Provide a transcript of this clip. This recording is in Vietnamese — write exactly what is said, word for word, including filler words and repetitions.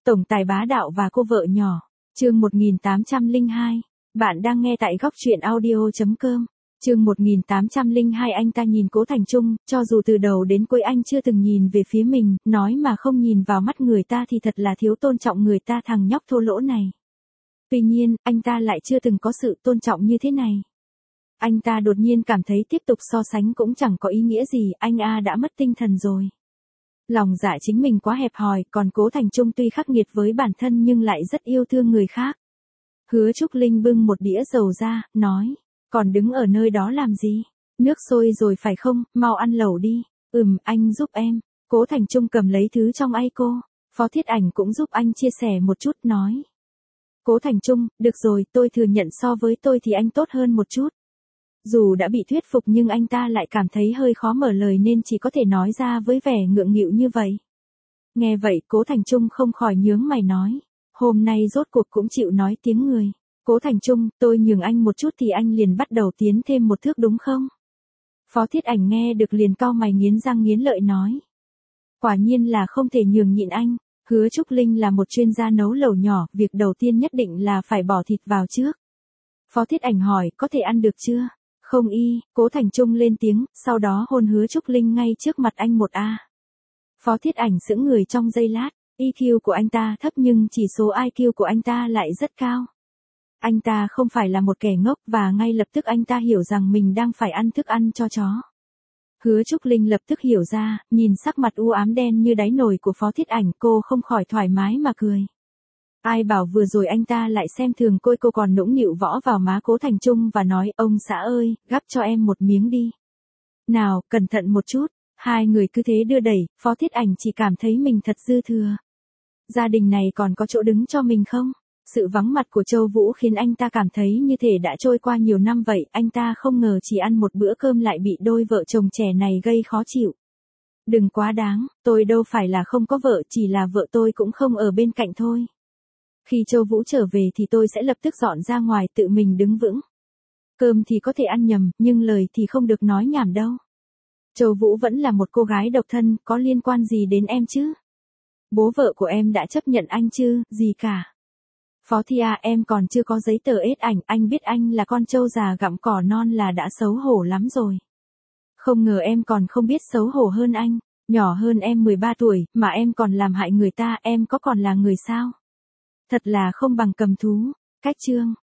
Tổng tài bá đạo và cô vợ nhỏ. Chương một nghìn tám trăm lẻ hai. Bạn đang nghe tại góc truyện audio chấm com. Chương một nghìn tám trăm lẻ hai. Anh ta nhìn Cố Thành Trung, cho dù từ đầu đến cuối anh chưa từng nhìn về phía mình, nói mà không nhìn vào mắt người ta thì thật là thiếu tôn trọng người ta, thằng nhóc thô lỗ này. Tuy nhiên, anh ta lại chưa từng có sự tôn trọng như thế này. Anh ta đột nhiên cảm thấy tiếp tục so sánh cũng chẳng có ý nghĩa gì, anh A đã mất tinh thần rồi. Lòng dạ chính mình quá hẹp hòi, còn Cố Thành Trung tuy khắc nghiệt với bản thân nhưng lại rất yêu thương người khác. Hứa Trúc Linh bưng một đĩa dầu ra, nói, còn đứng ở nơi đó làm gì? Nước sôi rồi phải không, mau ăn lẩu đi. Ừm, anh giúp em. Cố Thành Trung cầm lấy thứ trong tay cô. Phó Thiết Ảnh cũng giúp anh chia sẻ một chút, nói. Cố Thành Trung, được rồi, tôi thừa nhận so với tôi thì anh tốt hơn một chút. Dù đã bị thuyết phục nhưng anh ta lại cảm thấy hơi khó mở lời nên chỉ có thể nói ra với vẻ ngượng nghịu như vậy. Nghe vậy Cố Thành Trung không khỏi nhướng mày nói. Hôm nay rốt cuộc cũng chịu nói tiếng người. Cố Thành Trung, tôi nhường anh một chút thì anh liền bắt đầu tiến thêm một thước đúng không? Phó Thiết Ảnh nghe được liền cau mày nghiến răng nghiến lợi nói. Quả nhiên là không thể nhường nhịn anh. Hứa Trúc Linh là một chuyên gia nấu lẩu nhỏ, việc đầu tiên nhất định là phải bỏ thịt vào trước. Phó Thiết Ảnh hỏi, có thể ăn được chưa? Không y, Cố Thành Trung lên tiếng, sau đó hôn Hứa Trúc Linh ngay trước mặt anh một a. Phó Thiết Ảnh sững người trong giây lát, i kiu của anh ta thấp nhưng chỉ số i kiu của anh ta lại rất cao. Anh ta không phải là một kẻ ngốc và ngay lập tức anh ta hiểu rằng mình đang phải ăn thức ăn cho chó. Hứa Trúc Linh lập tức hiểu ra, nhìn sắc mặt u ám đen như đáy nồi của Phó Thiết Ảnh cô không khỏi thoải mái mà cười. Ai bảo vừa rồi anh ta lại xem thường cô, cô còn nũng nịu võ vào má Cố Thành Trung và nói, ông xã ơi, gắp cho em một miếng đi. Nào, cẩn thận một chút. Hai người cứ thế đưa đẩy, Phó Thiết Ảnh chỉ cảm thấy mình thật dư thừa. Gia đình này còn có chỗ đứng cho mình không? Sự vắng mặt của Châu Vũ khiến anh ta cảm thấy như thể đã trôi qua nhiều năm vậy, anh ta không ngờ chỉ ăn một bữa cơm lại bị đôi vợ chồng trẻ này gây khó chịu. Đừng quá đáng, tôi đâu phải là không có vợ, chỉ là vợ tôi cũng không ở bên cạnh thôi. Khi Châu Vũ trở về thì tôi sẽ lập tức dọn ra ngoài tự mình đứng vững. Cơm thì có thể ăn nhầm, nhưng lời thì không được nói nhảm đâu. Châu Vũ vẫn là một cô gái độc thân, có liên quan gì đến em chứ? Bố vợ của em đã chấp nhận anh chứ, gì cả. Phó Thi à, em còn chưa có giấy tờ ết ảnh, anh biết anh là con trâu già gặm cỏ non là đã xấu hổ lắm rồi. Không ngờ em còn không biết xấu hổ hơn anh, nhỏ hơn em mười ba tuổi, mà em còn làm hại người ta, em có còn là người sao? Thật là không bằng cầm thú. Cách chương.